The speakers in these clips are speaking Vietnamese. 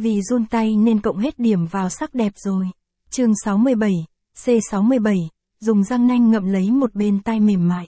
Vì run tay nên cộng hết điểm vào sắc đẹp rồi. Chương 67, C67, dùng răng nanh ngậm lấy một bên tai mềm mại.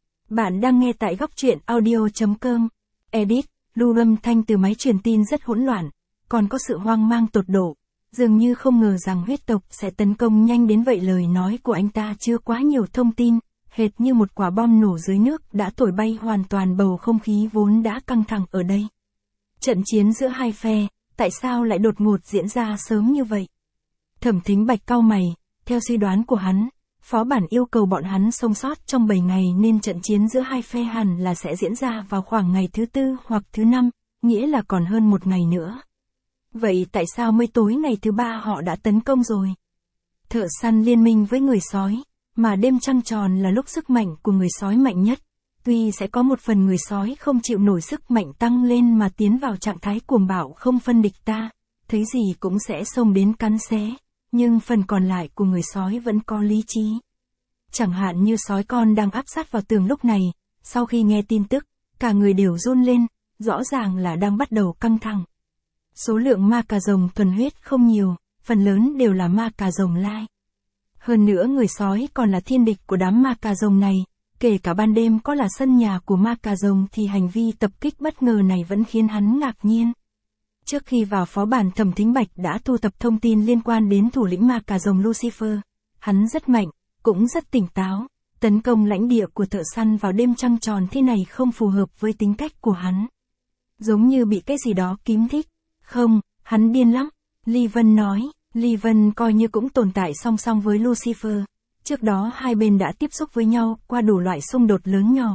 Bạn đang nghe tại góc truyện audio.com. Edit, lưu âm thanh từ máy truyền tin rất hỗn loạn, còn có sự hoang mang tột độ. Dường như không ngờ rằng huyết tộc sẽ tấn công nhanh đến vậy. Lời nói của anh ta chứa quá nhiều thông tin, hệt như một quả bom nổ dưới nước đã thổi bay hoàn toàn bầu không khí vốn đã căng thẳng ở đây. Trận chiến giữa hai phe, tại sao lại đột ngột diễn ra sớm như vậy? Thẩm Thính Bạch cau mày, theo suy đoán của hắn, phó bản yêu cầu bọn hắn sống sót trong 7 ngày nên trận chiến giữa hai phe hẳn là sẽ diễn ra vào khoảng ngày thứ 4 hoặc thứ 5, nghĩa là còn hơn một ngày nữa. Vậy tại sao mới tối ngày thứ 3 họ đã tấn công rồi? Thợ săn liên minh với người sói, mà đêm trăng tròn là lúc sức mạnh của người sói mạnh nhất. Tuy sẽ có một phần người sói không chịu nổi sức mạnh tăng lên mà tiến vào trạng thái cuồng bạo không phân địch ta, thấy gì cũng sẽ xông đến cắn xé, nhưng phần còn lại của người sói vẫn có lý trí. Chẳng hạn như sói con đang áp sát vào tường lúc này, sau khi nghe tin tức, cả người đều run lên, rõ ràng là đang bắt đầu căng thẳng. Số lượng ma cà rồng thuần huyết không nhiều, phần lớn đều là ma cà rồng lai. Hơn nữa người sói còn là thiên địch của đám ma cà rồng này, kể cả ban đêm có là sân nhà của ma cà rồng thì hành vi tập kích bất ngờ này vẫn khiến hắn ngạc nhiên. Trước khi vào phó bản, Thẩm Thính Bạch đã thu thập thông tin liên quan đến thủ lĩnh ma cà rồng Lucifer. Hắn rất mạnh, cũng rất tỉnh táo, tấn công lãnh địa của thợ săn vào đêm trăng tròn thế này không phù hợp với tính cách của hắn. Giống như bị cái gì đó kích thích. Không, hắn điên lắm, Ly Vân nói. Ly Vân coi như cũng tồn tại song song với Lucifer. Trước đó hai bên đã tiếp xúc với nhau qua đủ loại xung đột lớn nhỏ.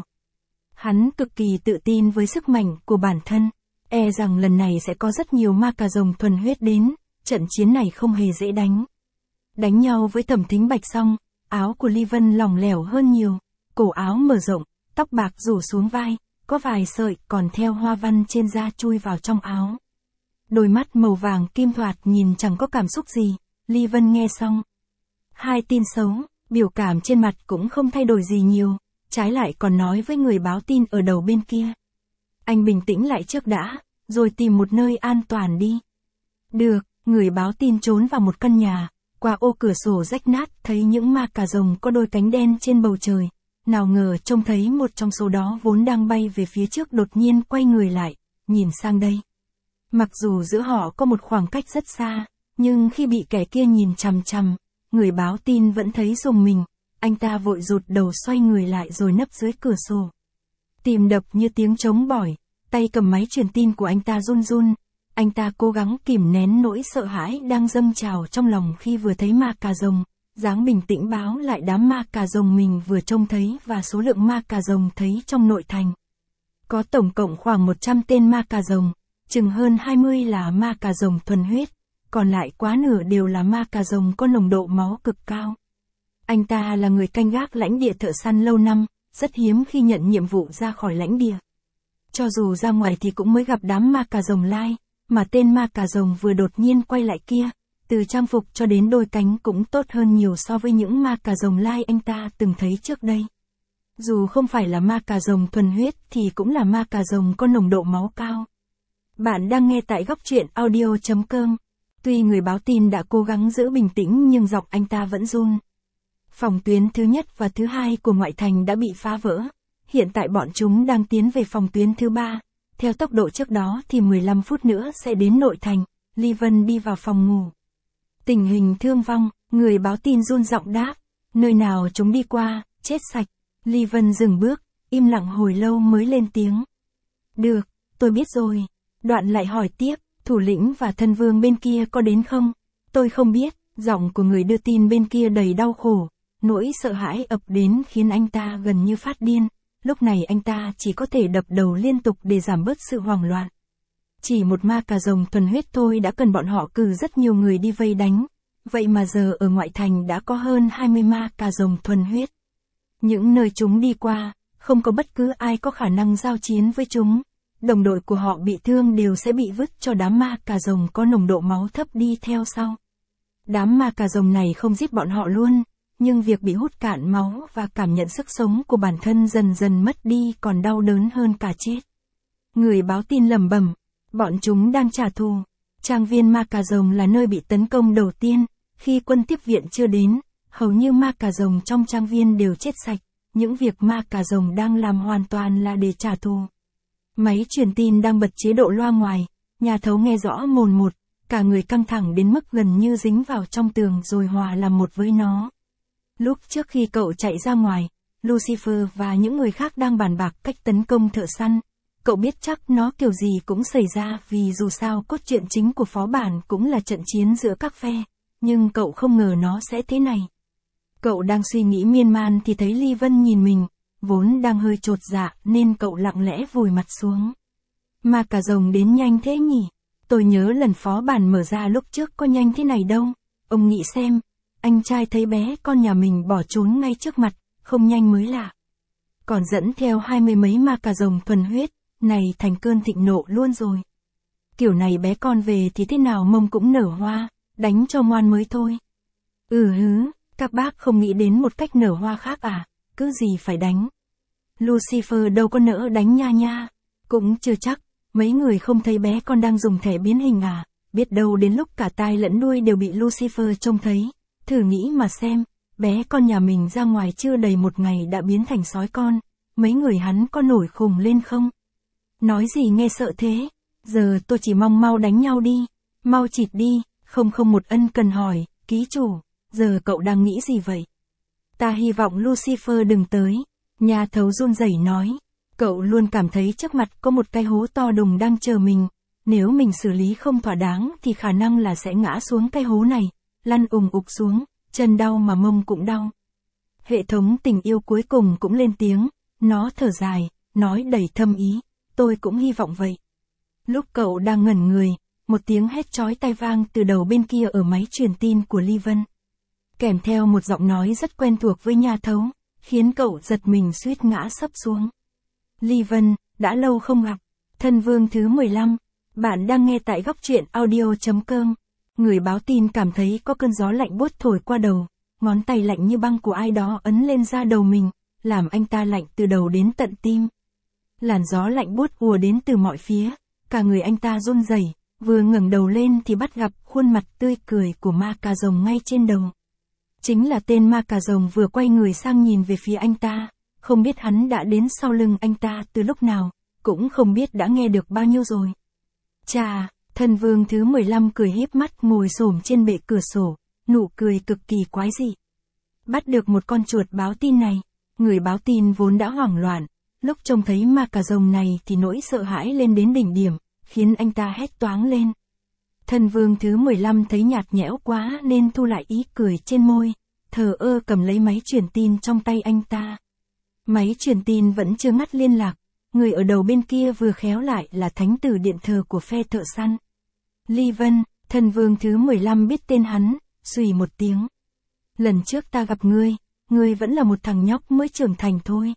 Hắn cực kỳ tự tin với sức mạnh của bản thân, e rằng lần này sẽ có rất nhiều ma cà rồng thuần huyết đến, trận chiến này không hề dễ đánh. Đánh nhau với Thẩm Thính Bạch xong, áo của Ly Vân lỏng lẻo hơn nhiều, cổ áo mở rộng, tóc bạc rủ xuống vai, có vài sợi còn theo hoa văn trên da chui vào trong áo. Đôi mắt màu vàng kim thoạt nhìn chẳng có cảm xúc gì. Ly Vân nghe xong, hai tin xấu, biểu cảm trên mặt cũng không thay đổi gì nhiều, trái lại còn nói với người báo tin ở đầu bên kia. Anh bình tĩnh lại trước đã, rồi tìm một nơi an toàn đi. Được, người báo tin trốn vào một căn nhà, qua ô cửa sổ rách nát thấy những ma cà rồng có đôi cánh đen trên bầu trời. Nào ngờ trông thấy một trong số đó vốn đang bay về phía trước đột nhiên quay người lại, nhìn sang đây. Mặc dù giữa họ có một khoảng cách rất xa, nhưng khi bị kẻ kia nhìn chằm chằm, người báo tin vẫn thấy rùng mình. Anh ta vội rụt đầu xoay người lại rồi nấp dưới cửa sổ. Tim đập như tiếng trống bỏi, tay cầm máy truyền tin của anh ta run run. Anh ta cố gắng kìm nén nỗi sợ hãi đang dâng trào trong lòng khi vừa thấy ma cà rồng, dáng bình tĩnh báo lại đám ma cà rồng mình vừa trông thấy và số lượng ma cà rồng thấy trong nội thành. Có tổng cộng khoảng 100 tên ma cà rồng, chừng hơn 20 là ma cà rồng thuần huyết, còn lại quá nửa đều là ma cà rồng có nồng độ máu cực cao. Anh ta là người canh gác lãnh địa thợ săn lâu năm, rất hiếm khi nhận nhiệm vụ ra khỏi lãnh địa. Cho dù ra ngoài thì cũng mới gặp đám ma cà rồng lai, mà tên ma cà rồng vừa đột nhiên quay lại kia, từ trang phục cho đến đôi cánh cũng tốt hơn nhiều so với những ma cà rồng lai anh ta từng thấy trước đây. Dù không phải là ma cà rồng thuần huyết thì cũng là ma cà rồng có nồng độ máu cao. Bạn đang nghe tại góc truyện audio.com. Tuy người báo tin đã cố gắng giữ bình tĩnh nhưng giọng anh ta vẫn run. Phòng tuyến thứ nhất và thứ hai của ngoại thành đã bị phá vỡ. Hiện tại bọn chúng đang tiến về phòng tuyến thứ 3. Theo tốc độ trước đó thì 15 phút nữa sẽ đến nội thành. Ly Vân đi vào phòng ngủ. Tình hình thương vong, người báo tin run giọng đáp. Nơi nào chúng đi qua, chết sạch. Ly Vân dừng bước, im lặng hồi lâu mới lên tiếng. Được, tôi biết rồi. Đoạn lại hỏi tiếp, thủ lĩnh và thân vương bên kia có đến không? Tôi không biết. Giọng của người đưa tin bên kia đầy đau khổ. Nỗi sợ hãi ập đến khiến anh ta gần như phát điên. Lúc này anh ta chỉ có thể đập đầu liên tục để giảm bớt sự hoảng loạn. Chỉ một ma cà rồng thuần huyết thôi đã cần bọn họ cử rất nhiều người đi vây đánh. Vậy mà giờ ở ngoại thành đã có hơn 20 ma cà rồng thuần huyết. Những nơi chúng đi qua, không có bất cứ ai có khả năng giao chiến với chúng. Đồng đội của họ bị thương đều sẽ bị vứt cho đám ma cà rồng có nồng độ máu thấp đi theo sau. Đám ma cà rồng này không giết bọn họ luôn, nhưng việc bị hút cạn máu và cảm nhận sức sống của bản thân dần dần mất đi còn đau đớn hơn cả chết. Người báo tin lẩm bẩm, bọn chúng đang trả thù. Trang viên ma cà rồng là nơi bị tấn công đầu tiên, khi quân tiếp viện chưa đến, hầu như ma cà rồng trong trang viên đều chết sạch, những việc ma cà rồng đang làm hoàn toàn là để trả thù. Máy truyền tin đang bật chế độ loa ngoài, nhà thấu nghe rõ mồn một, cả người căng thẳng đến mức gần như dính vào trong tường rồi hòa làm một với nó. Lúc trước khi cậu chạy ra ngoài, Lucifer và những người khác đang bàn bạc cách tấn công thợ săn. Cậu biết chắc nó kiểu gì cũng xảy ra vì dù sao cốt truyện chính của phó bản cũng là trận chiến giữa các phe, nhưng cậu không ngờ nó sẽ thế này. Cậu đang suy nghĩ miên man thì thấy Ly Vân nhìn mình, vốn đang hơi chột dạ nên cậu lặng lẽ vùi mặt xuống. Ma cà rồng đến nhanh thế nhỉ? Tôi nhớ lần phó bản mở ra lúc trước có nhanh thế này đâu. Ông nghĩ xem, anh trai thấy bé con nhà mình bỏ trốn ngay trước mặt, không nhanh mới lạ. Còn dẫn theo 20 mấy ma cà rồng thuần huyết, này thành cơn thịnh nộ luôn rồi. Kiểu này bé con về thì thế nào mông cũng nở hoa, đánh cho ngoan mới thôi. Các bác không nghĩ đến một cách nở hoa khác à, cứ gì phải đánh. Lucifer đâu có nỡ đánh nha. Cũng chưa chắc, mấy người không thấy bé con đang dùng thẻ biến hình à, biết đâu đến lúc cả tai lẫn đuôi đều bị Lucifer trông thấy. Thử nghĩ mà xem, bé con nhà mình ra ngoài chưa đầy một ngày đã biến thành sói con, mấy người hắn có nổi khùng lên không? Nói gì nghe sợ thế, giờ tôi chỉ mong mau đánh nhau đi, mau chịt đi, không một ân cần hỏi, ký chủ, giờ cậu đang nghĩ gì vậy? Ta hy vọng Lucifer đừng tới, nhà thấu run rẩy nói, cậu luôn cảm thấy trước mặt có một cái hố to đùng đang chờ mình, nếu mình xử lý không thỏa đáng thì khả năng là sẽ ngã xuống cái hố này, lăn ùng ục xuống, chân đau mà mông cũng đau. Hệ thống tình yêu cuối cùng cũng lên tiếng, nó thở dài, nói đầy thâm ý, tôi cũng hy vọng vậy. Lúc cậu đang ngẩn người, một tiếng hét chói tai vang từ đầu bên kia ở máy truyền tin của Ly Vân. Kèm theo một giọng nói rất quen thuộc với nhà thấu, khiến cậu giật mình suýt ngã sấp xuống. Ly Vân, đã lâu không gặp. Thân vương thứ 15. Bạn đang nghe tại góc truyện audio.com. Người báo tin cảm thấy có cơn gió lạnh buốt thổi qua đầu, ngón tay lạnh như băng của ai đó ấn lên da đầu mình, làm anh ta lạnh từ đầu đến tận tim. Làn gió lạnh buốt ùa đến từ mọi phía, cả người anh ta run rẩy, vừa ngẩng đầu lên thì bắt gặp khuôn mặt tươi cười của ma cà rồng ngay trên đầu. Chính là tên ma cà rồng vừa quay người sang nhìn về phía anh ta, không biết hắn đã đến sau lưng anh ta từ lúc nào, cũng không biết đã nghe được bao nhiêu rồi. Chà, thân vương thứ 15 cười híp mắt ngồi xổm trên bệ cửa sổ, nụ cười cực kỳ quái dị. Bắt được một con chuột báo tin này, người báo tin vốn đã hoảng loạn, lúc trông thấy ma cà rồng này thì nỗi sợ hãi lên đến đỉnh điểm, khiến anh ta hét toáng lên. Thân vương thứ 15 thấy nhạt nhẽo quá nên thu lại ý cười trên môi, thờ ơ cầm lấy máy truyền tin trong tay anh ta. Máy truyền tin vẫn chưa ngắt liên lạc, người ở đầu bên kia vừa khéo lại là thánh tử điện thờ của phe thợ săn. Ly Vân, thân vương thứ 15 biết tên hắn, xùy một tiếng. Lần trước ta gặp ngươi vẫn là một thằng nhóc mới trưởng thành thôi.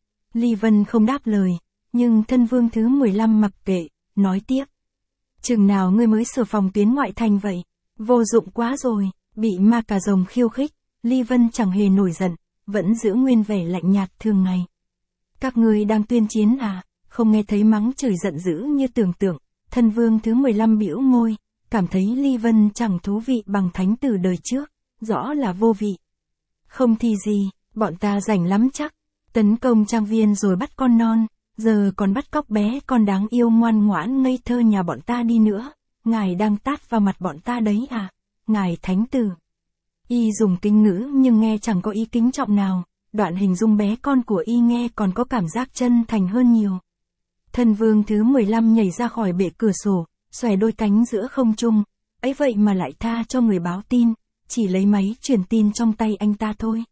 Ly Vân không đáp lời, nhưng thân vương thứ 15 mặc kệ, nói tiếp. Chừng nào ngươi mới sửa phòng tuyến ngoại thành vậy? Vô dụng quá rồi, bị ma cà rồng khiêu khích, Ly Vân chẳng hề nổi giận, vẫn giữ nguyên vẻ lạnh nhạt thường ngày. Các ngươi đang tuyên chiến à, không nghe thấy mắng chửi giận dữ như tưởng tượng, thân vương thứ 15 bĩu môi, cảm thấy Ly Vân chẳng thú vị bằng thánh tử đời trước, rõ là vô vị. Không thì gì, bọn ta rảnh lắm chắc, tấn công trang viên rồi bắt con non, giờ còn bắt cóc bé con đáng yêu ngoan ngoãn ngây thơ nhà bọn ta đi nữa, ngài đang tát vào mặt bọn ta đấy à, ngài thánh tử. Y dùng kính ngữ nhưng nghe chẳng có ý kính trọng nào, đoạn hình dung bé con của Y nghe còn có cảm giác chân thành hơn nhiều. Thân vương thứ 15 nhảy ra khỏi bệ cửa sổ, xòe đôi cánh giữa không trung, ấy vậy mà lại tha cho người báo tin, chỉ lấy máy truyền tin trong tay anh ta thôi.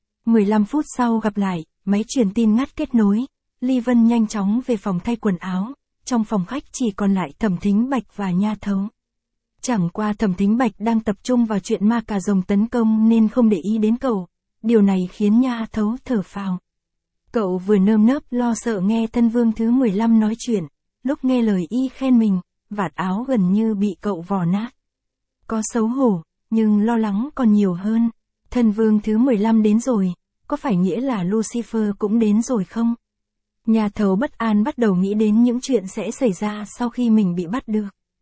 15 phút sau gặp lại, máy truyền tin ngắt kết nối, Ly Vân nhanh chóng về phòng thay quần áo, trong phòng khách chỉ còn lại Thẩm Thính Bạch và Nha Thấu. Chẳng qua Thẩm Thính Bạch đang tập trung vào chuyện ma cà rồng tấn công nên không để ý đến cậu, điều này khiến Nha Thấu thở phào. Cậu vừa nơm nớp lo sợ nghe thân vương thứ 15 nói chuyện, lúc nghe lời Y khen mình, vạt áo gần như bị cậu vò nát. Có xấu hổ, nhưng lo lắng còn nhiều hơn, thân vương thứ 15 đến rồi, có phải nghĩa là Lucifer cũng đến rồi không? Nhà thầu bất an bắt đầu nghĩ đến những chuyện sẽ xảy ra sau khi mình bị bắt được.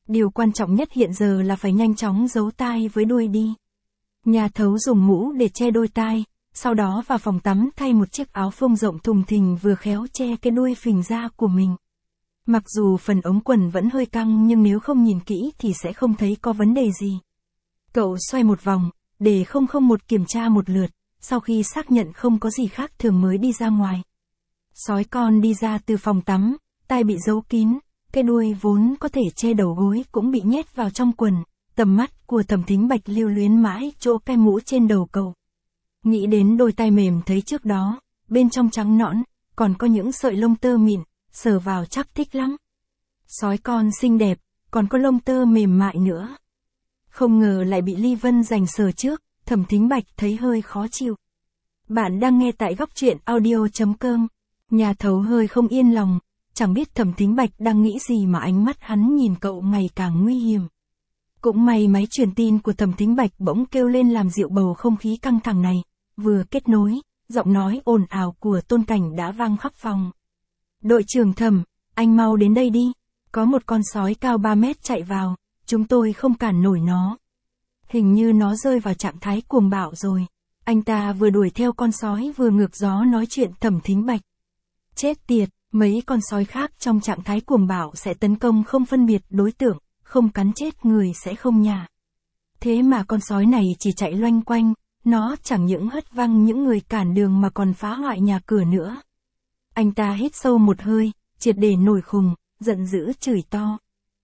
Điều quan trọng nhất hiện giờ là phải nhanh chóng giấu tai với đuôi đi. Nhà thấu dùng mũ để che đôi tai, sau đó vào phòng tắm thay một chiếc áo phông rộng thùng thình vừa khéo che cái đuôi phình ra của mình. Mặc dù phần ống quần vẫn hơi căng nhưng nếu không nhìn kỹ thì sẽ không thấy có vấn đề gì. Cậu xoay một vòng, để 001 kiểm tra một lượt, sau khi xác nhận không có gì khác thường mới đi ra ngoài. Sói con đi ra từ phòng tắm, tai bị giấu kín, cái đuôi vốn có thể che đầu gối cũng bị nhét vào trong quần, tầm mắt của Thẩm Thính Bạch lưu luyến mãi chỗ cái mũ trên đầu cậu. Nghĩ đến đôi tai mềm thấy trước đó, bên trong trắng nõn, còn có những sợi lông tơ mịn, sờ vào chắc thích lắm. Sói con xinh đẹp, còn có lông tơ mềm mại nữa. Không ngờ lại bị Ly Vân giành sờ trước, Thẩm Thính Bạch thấy hơi khó chịu. Bạn đang nghe tại góc truyện audio.com. Nhà thấu hơi không yên lòng, chẳng biết Thẩm Thính Bạch đang nghĩ gì mà ánh mắt hắn nhìn cậu ngày càng nguy hiểm. Cũng may máy truyền tin của Thẩm Thính Bạch bỗng kêu lên làm dịu bầu không khí căng thẳng này, vừa kết nối, giọng nói ồn ào của Tôn Cảnh đã vang khắp phòng. Đội trưởng Thẩm, anh mau đến đây đi, có một con sói cao 3 mét chạy vào, chúng tôi không cản nổi nó. Hình như nó rơi vào trạng thái cuồng bạo rồi. Anh ta vừa đuổi theo con sói vừa ngược gió nói chuyện Thẩm Thính Bạch. Chết tiệt, mấy con sói khác trong trạng thái cuồng bạo sẽ tấn công không phân biệt đối tượng, không cắn chết người sẽ không nhả. Thế mà con sói này chỉ chạy loanh quanh, nó chẳng những hất văng những người cản đường mà còn phá hoại nhà cửa nữa. Anh ta hít sâu một hơi, triệt để nổi khùng, giận dữ chửi to.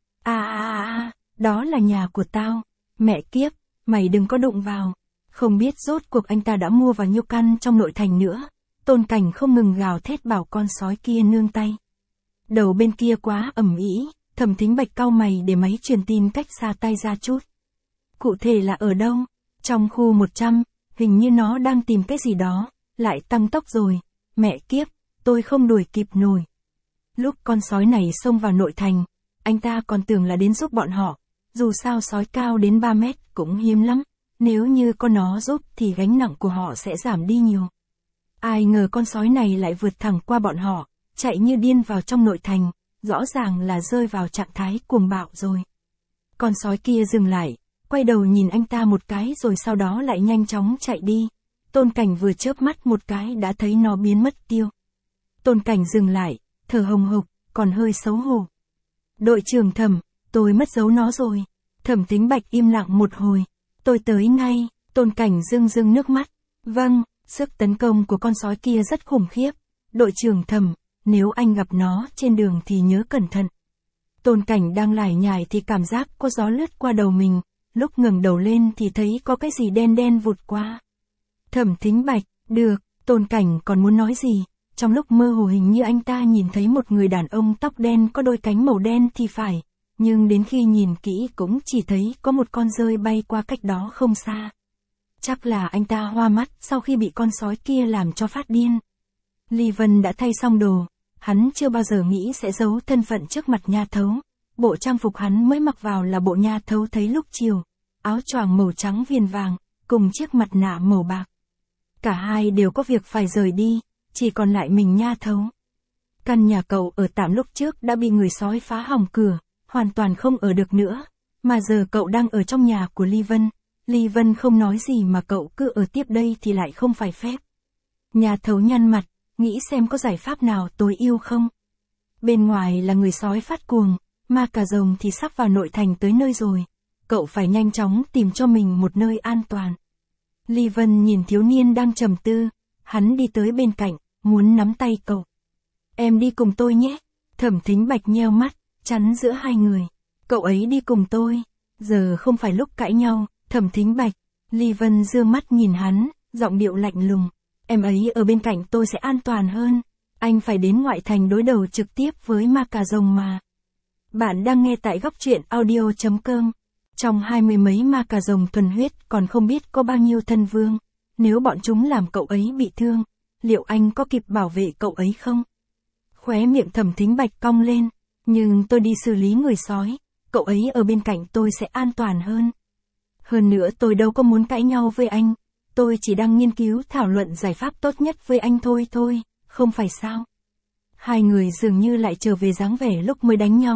Đó là nhà của tao, mẹ kiếp, mày đừng có đụng vào. Không biết rốt cuộc anh ta đã mua vào nhiêu căn trong nội thành nữa. Tôn Cảnh không ngừng gào thét bảo con sói kia nương tay. Đầu bên kia quá ầm ĩ, Thẩm Thính Bạch cau mày để máy truyền tin cách xa tay ra chút. Cụ thể là ở đâu? Trong khu 100, hình như nó đang tìm cái gì đó, lại tăng tốc rồi. Mẹ kiếp, tôi không đuổi kịp nổi. Lúc con sói này xông vào nội thành, anh ta còn tưởng là đến giúp bọn họ. Dù sao sói cao đến 3 mét cũng hiếm lắm. Nếu như có nó giúp thì gánh nặng của họ sẽ giảm đi nhiều. Ai ngờ con sói này lại vượt thẳng qua bọn họ, chạy như điên vào trong nội thành, rõ ràng là rơi vào trạng thái cuồng bạo rồi. Con sói kia dừng lại, quay đầu nhìn anh ta một cái rồi sau đó lại nhanh chóng chạy đi. Tôn Cảnh vừa chớp mắt một cái đã thấy nó biến mất tiêu. Tôn Cảnh dừng lại, thở hồng hộc, còn hơi xấu hổ. Đội trưởng Thẩm, tôi mất dấu nó rồi. Thẩm Thính Bạch im lặng một hồi. Tôi tới ngay, Tôn Cảnh rưng rưng nước mắt. Vâng, sức tấn công của con sói kia rất khủng khiếp. Đội trưởng Thẩm, nếu anh gặp nó trên đường thì nhớ cẩn thận. Tôn Cảnh đang lải nhải thì cảm giác có gió lướt qua đầu mình, lúc ngẩng đầu lên thì thấy có cái gì đen đen vụt qua. Thẩm Thính Bạch, được, Tôn Cảnh còn muốn nói gì, trong lúc mơ hồ hình như anh ta nhìn thấy một người đàn ông tóc đen có đôi cánh màu đen thì phải, nhưng đến khi nhìn kỹ cũng chỉ thấy có một con dơi bay qua cách đó không xa. Chắc là anh ta hoa mắt sau khi bị con sói kia làm cho phát điên. Ly Vân đã thay xong đồ, hắn chưa bao giờ nghĩ sẽ giấu thân phận trước mặt nha thấu. Bộ trang phục hắn mới mặc vào là bộ nha thấu thấy lúc chiều, áo choàng màu trắng viền vàng, cùng chiếc mặt nạ màu bạc. Cả hai đều có việc phải rời đi, chỉ còn lại mình nha thấu. Căn nhà cậu ở tạm lúc trước đã bị người sói phá hỏng cửa, hoàn toàn không ở được nữa, mà giờ cậu đang ở trong nhà của Ly Vân. Ly Vân không nói gì mà cậu cứ ở tiếp đây thì lại không phải phép. Nhà thấu nhăn mặt, nghĩ xem có giải pháp nào tối ưu không. Bên ngoài là người sói phát cuồng, ma cà rồng thì sắp vào nội thành tới nơi rồi. Cậu phải nhanh chóng tìm cho mình một nơi an toàn. Ly Vân nhìn thiếu niên đang trầm tư, hắn đi tới bên cạnh, muốn nắm tay cậu. Em đi cùng tôi nhé. Thẩm Thính Bạch nheo mắt, chắn giữa hai người. Cậu ấy đi cùng tôi. Giờ không phải lúc cãi nhau, Thẩm Thính Bạch. Ly Vân dương mắt nhìn hắn, giọng điệu lạnh lùng. Em ấy ở bên cạnh tôi sẽ an toàn hơn. Anh phải đến ngoại thành đối đầu trực tiếp với ma cà rồng mà. Bạn đang nghe tại góc truyện audio.com. Trong 20 mấy ma cà rồng thuần huyết còn không biết có bao nhiêu thân vương. Nếu bọn chúng làm cậu ấy bị thương, liệu anh có kịp bảo vệ cậu ấy không? Khóe miệng Thẩm Thính Bạch cong lên. Nhưng tôi đi xử lý người sói, cậu ấy ở bên cạnh tôi sẽ an toàn hơn. Hơn nữa tôi đâu có muốn cãi nhau với anh. Tôi chỉ đang nghiên cứu thảo luận giải pháp tốt nhất với anh thôi, không phải sao? Hai người dường như lại trở về dáng vẻ lúc mới đánh nhau.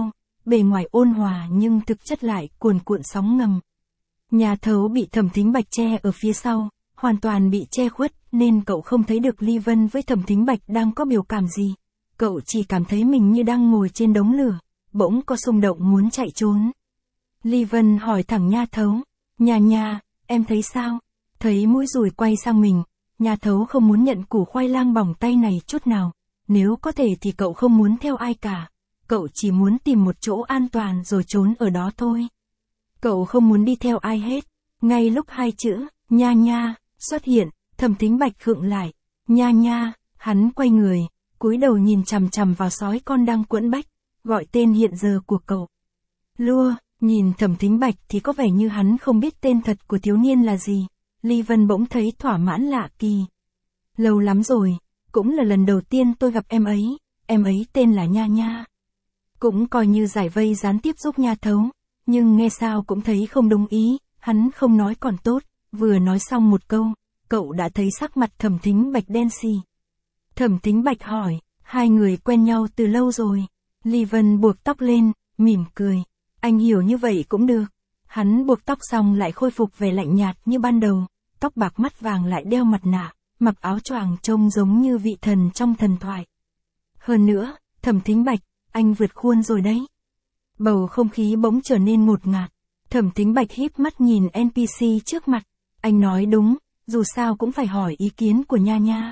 bề ngoài ôn hòa nhưng thực chất lại cuồn cuộn sóng ngầm. Nhà thấu bị Thẩm Thính Bạch che ở phía sau, hoàn toàn bị che khuất, nên cậu không thấy được Ly Vân với Thẩm Thính Bạch đang có biểu cảm gì. Cậu chỉ cảm thấy mình như đang ngồi trên đống lửa, bỗng có xung động muốn chạy trốn. Ly Vân hỏi thẳng Nha Thấu, Nha, em thấy sao? Thấy mũi dùi quay sang mình, Nha Thấu không muốn nhận củ khoai lang bỏng tay này chút nào. Nếu có thể thì cậu không muốn theo ai cả. Cậu chỉ muốn tìm một chỗ an toàn rồi trốn ở đó thôi. Cậu không muốn đi theo ai hết. Ngay lúc hai chữ, Nha xuất hiện, Thẩm Thính Bạch khựng lại. Nha, hắn quay người, cúi đầu nhìn chằm chằm vào sói con đang quẫn bách, gọi tên hiện giờ của cậu. Lua, nhìn Thẩm Thính Bạch thì có vẻ như hắn không biết tên thật của thiếu niên là gì. Ly Vân bỗng thấy thỏa mãn lạ kỳ. Lâu lắm rồi, cũng là lần đầu tiên tôi gặp em ấy tên là Nha. Cũng coi như giải vây gián tiếp giúp Nha Thấu, nhưng nghe sao cũng thấy không đồng ý, hắn không nói còn tốt, vừa nói xong một câu, cậu đã thấy sắc mặt Thẩm Thính Bạch đen xì. Thẩm Thính Bạch hỏi, hai người quen nhau từ lâu rồi. Ly Vân buộc tóc lên, mỉm cười, anh hiểu như vậy cũng được. Hắn buộc tóc xong lại khôi phục vẻ lạnh nhạt như ban đầu, tóc bạc mắt vàng lại đeo mặt nạ, mặc áo choàng trông giống như vị thần trong thần thoại. Hơn nữa, Thẩm Thính Bạch, anh vượt khuôn rồi đấy. Bầu không khí bỗng trở nên ngột ngạt. Thẩm Thính Bạch híp mắt nhìn NPC trước mặt. Anh nói đúng, dù sao cũng phải hỏi ý kiến của Nha.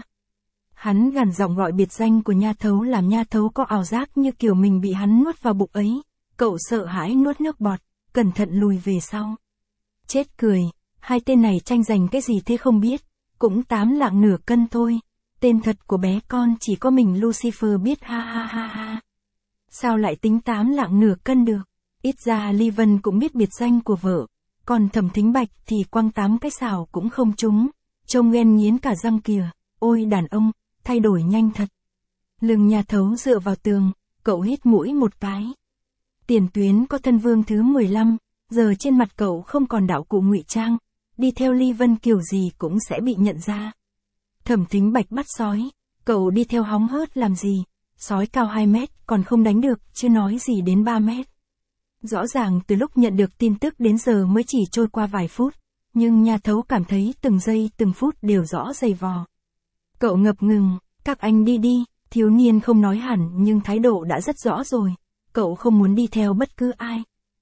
Hắn gằn giọng gọi biệt danh của Nha Thấu làm Nha Thấu có ảo giác như kiểu mình bị hắn nuốt vào bụng ấy. Cậu sợ hãi nuốt nước bọt, cẩn thận lùi về sau. Chết cười, hai tên này tranh giành cái gì thế không biết, cũng 8 lạng nửa cân thôi. Tên thật của bé con chỉ có mình Lucifer biết ha. Sao lại tính 8 lạng nửa cân được? Ít ra Ly Vân cũng biết biệt danh của vợ, còn Thẩm Thính Bạch thì quăng 8 cái xào cũng không trúng. Trông ghen nghiến cả răng kìa, ôi đàn ông, thay đổi nhanh thật. Lưng Nha Thấu dựa vào tường, cậu hít mũi một cái. Tiền tuyến có thân vương thứ 15, giờ trên mặt cậu không còn đạo cụ ngụy trang, đi theo Ly Vân kiểu gì cũng sẽ bị nhận ra. Thẩm Thính Bạch bắt sói, cậu đi theo hóng hớt làm gì? Sói cao 2 mét còn không đánh được, chứ nói gì đến 3 mét. Rõ ràng từ lúc nhận được tin tức đến giờ mới chỉ trôi qua vài phút, nhưng Nha Thấu cảm thấy từng giây từng phút đều rõ dày vò. Cậu ngập ngừng, các anh đi, thiếu niên không nói hẳn nhưng thái độ đã rất rõ rồi, cậu không muốn đi theo bất cứ ai.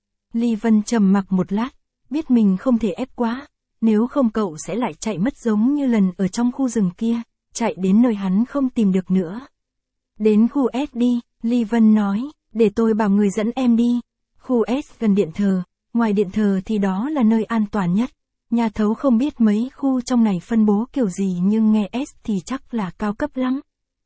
Ly Vân trầm mặc một lát, biết mình không thể ép quá, nếu không cậu sẽ lại chạy mất giống như lần ở trong khu rừng kia, chạy đến nơi hắn không tìm được nữa. Đến khu S đi, Ly Vân nói, để tôi bảo người dẫn em đi. Khu S gần điện thờ, ngoài điện thờ thì đó là nơi an toàn nhất. Nha Thấu không biết mấy khu trong này phân bố kiểu gì nhưng nghe S thì chắc là cao cấp lắm.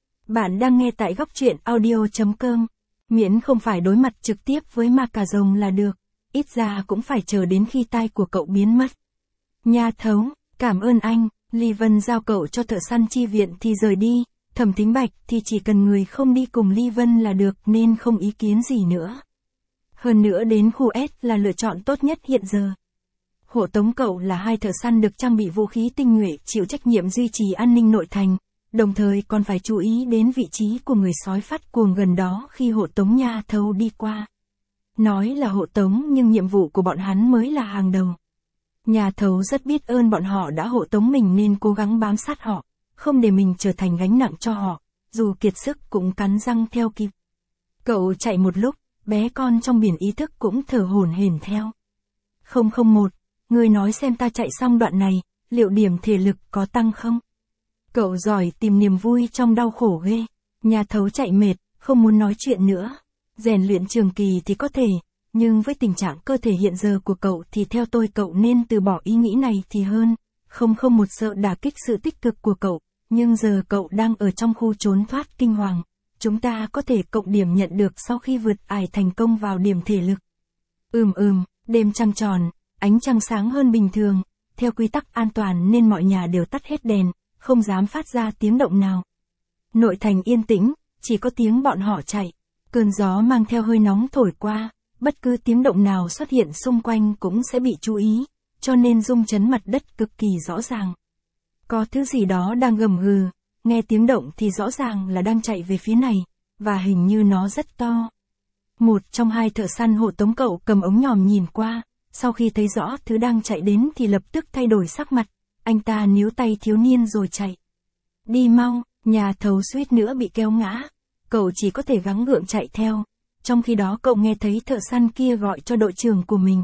Bạn đang nghe tại góc truyện audio.com. Miễn không phải đối mặt trực tiếp với ma cà rồng là được, ít ra cũng phải chờ đến khi tai của cậu biến mất. Nha Thấu, cảm ơn anh. Ly Vân giao cậu cho thợ săn chi viện thì rời đi. Thẩm Thính Bạch thì chỉ cần người không đi cùng Ly Vân là được nên không ý kiến gì nữa. Hơn nữa đến khu S là lựa chọn tốt nhất hiện giờ. Hộ tống cậu là hai thợ săn được trang bị vũ khí tinh nhuệ chịu trách nhiệm duy trì an ninh nội thành, đồng thời còn phải chú ý đến vị trí của người sói phát cuồng gần đó khi hộ tống Nha Thấu đi qua. Nói là hộ tống nhưng nhiệm vụ của bọn hắn mới là hàng đầu. Nha Thấu rất biết ơn bọn họ đã hộ tống mình nên cố gắng bám sát họ, không để mình trở thành gánh nặng cho họ, dù kiệt sức cũng cắn răng theo kịp. Cậu chạy một lúc, bé con trong biển ý thức cũng thở hổn hển theo. 001, ngươi nói xem ta chạy xong đoạn này, liệu điểm thể lực có tăng không? Cậu giỏi tìm niềm vui trong đau khổ ghê. Nha Thấu chạy mệt, không muốn nói chuyện nữa. Rèn luyện trường kỳ thì có thể, nhưng với tình trạng cơ thể hiện giờ của cậu thì theo tôi cậu nên từ bỏ ý nghĩ này thì hơn. 001 sợ đả kích sự tích cực của cậu, nhưng giờ cậu đang ở trong khu trốn thoát kinh hoàng. Chúng ta có thể cộng điểm nhận được sau khi vượt ải thành công vào điểm thể lực. Đêm trăng tròn, ánh trăng sáng hơn bình thường, theo quy tắc an toàn nên mọi nhà đều tắt hết đèn, không dám phát ra tiếng động nào. Nội thành yên tĩnh, chỉ có tiếng bọn họ chạy, cơn gió mang theo hơi nóng thổi qua, bất cứ tiếng động nào xuất hiện xung quanh cũng sẽ bị chú ý, cho nên rung chấn mặt đất cực kỳ rõ ràng. Có thứ gì đó đang gầm gừ, nghe tiếng động thì rõ ràng là đang chạy về phía này, và hình như nó rất to. Một trong hai thợ săn hộ tống cậu cầm ống nhòm nhìn qua, sau khi thấy rõ thứ đang chạy đến thì lập tức thay đổi sắc mặt, anh ta níu tay thiếu niên rồi chạy. Đi mau, nhà thầu suýt nữa bị kéo ngã, cậu chỉ có thể gắng gượng chạy theo, trong khi đó cậu nghe thấy thợ săn kia gọi cho đội trưởng của mình.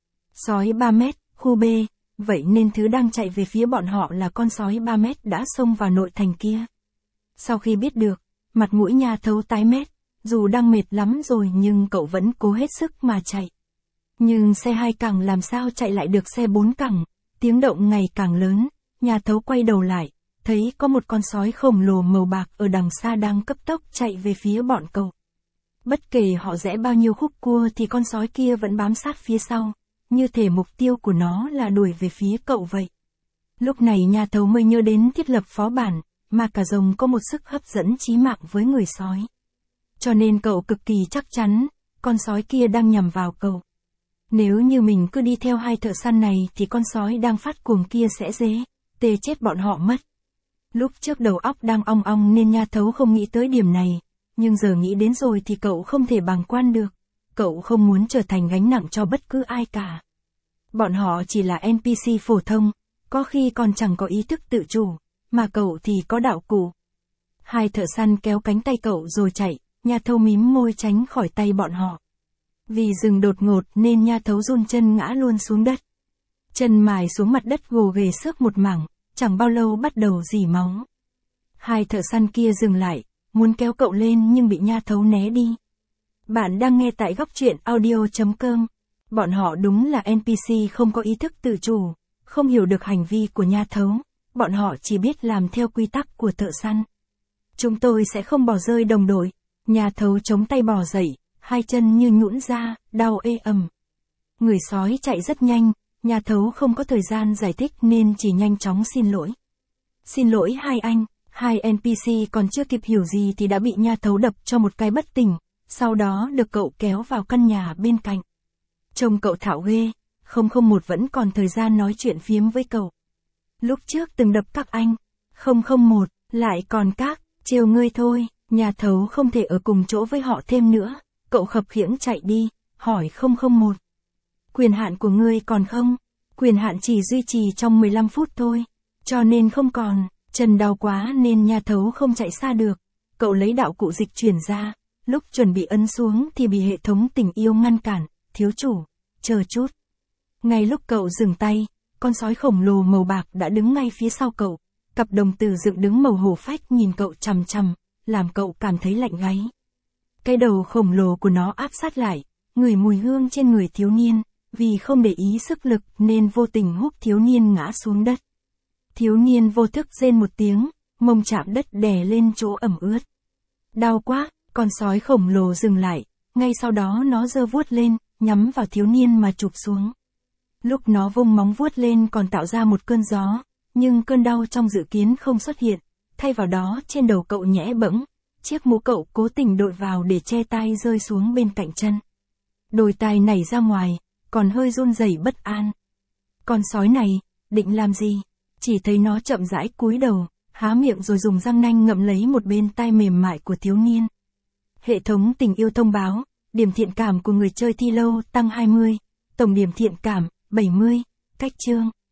Sói 3 mét, khu B, vậy nên thứ đang chạy về phía bọn họ là con sói 3 mét đã xông vào nội thành kia. Sau khi biết được, mặt mũi nhà thầu tái mét, dù đang mệt lắm rồi nhưng cậu vẫn cố hết sức mà chạy. Nhưng xe 2 cẳng làm sao chạy lại được xe 4 cẳng, tiếng động ngày càng lớn, nhà thầu quay đầu lại, thấy có một con sói khổng lồ màu bạc ở đằng xa đang cấp tốc chạy về phía bọn cậu. Bất kể họ rẽ bao nhiêu khúc cua thì con sói kia vẫn bám sát phía sau, như thể mục tiêu của nó là đuổi về phía cậu vậy. Lúc này nhà thầu mới nhớ đến thiết lập phó bản, mà cả rồng có một sức hấp dẫn chí mạng với người sói. Cho nên cậu cực kỳ chắc chắn, con sói kia đang nhằm vào cậu. Nếu như mình cứ đi theo hai thợ săn này thì con sói đang phát cuồng kia sẽ tê chết bọn họ mất. Lúc trước đầu óc đang ong ong nên nha thấu không nghĩ tới điểm này, nhưng giờ nghĩ đến rồi thì cậu không thể bàng quan được. Cậu không muốn trở thành gánh nặng cho bất cứ ai cả. Bọn họ chỉ là NPC phổ thông, có khi còn chẳng có ý thức tự chủ, mà cậu thì có đạo cụ. Hai thợ săn kéo cánh tay cậu rồi chạy, nha thấu mím môi tránh khỏi tay bọn họ. Vì dừng đột ngột nên nha thấu run chân ngã luôn xuống đất. Chân mài xuống mặt đất gồ ghề xước một mảng, chẳng bao lâu bắt đầu rỉ máu. Hai thợ săn kia dừng lại, muốn kéo cậu lên nhưng bị nha thấu né đi. Bạn đang nghe tại góc truyện audio.com. Bọn họ đúng là NPC không có ý thức tự chủ, không hiểu được hành vi của nha thấu, bọn họ chỉ biết làm theo quy tắc của thợ săn. Chúng tôi sẽ không bỏ rơi đồng đội. Nha thấu chống tay bò dậy, hai chân như nhũn ra, đau ê ẩm. Người sói chạy rất nhanh, nha thấu không có thời gian giải thích nên chỉ nhanh chóng xin lỗi. Xin lỗi hai anh, hai NPC còn chưa kịp hiểu gì thì đã bị nha thấu đập cho một cái bất tỉnh, sau đó được cậu kéo vào căn nhà bên cạnh. Trông cậu thạo ghê, 001 vẫn còn thời gian nói chuyện phiếm với cậu. Lúc trước từng đập các anh, 001, lại còn các, trêu ngươi thôi, nhà thấu không thể ở cùng chỗ với họ thêm nữa, cậu khập khiễng chạy đi, hỏi 001. Quyền hạn của ngươi còn không? Quyền hạn chỉ duy trì trong 15 phút thôi, cho nên không còn, chân đau quá nên nhà thấu không chạy xa được, cậu lấy đạo cụ dịch chuyển ra, lúc chuẩn bị ấn xuống thì bị hệ thống tình yêu ngăn cản, thiếu chủ, chờ chút. Ngay lúc cậu dừng tay, con sói khổng lồ màu bạc đã đứng ngay phía sau cậu, cặp đồng tử dựng đứng màu hổ phách nhìn cậu chằm chằm, làm cậu cảm thấy lạnh gáy. Cái đầu khổng lồ của nó áp sát lại, ngửi mùi hương trên người thiếu niên, vì không để ý sức lực nên vô tình húc thiếu niên ngã xuống đất. Thiếu niên vô thức rên một tiếng, mông chạm đất đè lên chỗ ẩm ướt. Đau quá, con sói khổng lồ dừng lại, ngay sau đó nó giơ vuốt lên, nhắm vào thiếu niên mà chụp xuống. Lúc nó vung móng vuốt lên còn tạo ra một cơn gió, nhưng cơn đau trong dự kiến không xuất hiện, thay vào đó trên đầu cậu nhẽ bẫng, chiếc mũ cậu cố tình đội vào để che tai rơi xuống bên cạnh chân. Đôi tai nảy ra ngoài, còn hơi run rẩy bất an. Con sói này, định làm gì? Chỉ thấy nó chậm rãi cúi đầu, há miệng rồi dùng răng nanh ngậm lấy một bên tai mềm mại của thiếu niên. Hệ thống tình yêu thông báo, điểm thiện cảm của người chơi thi lâu tăng 20, tổng điểm thiện cảm, 70, cách chương.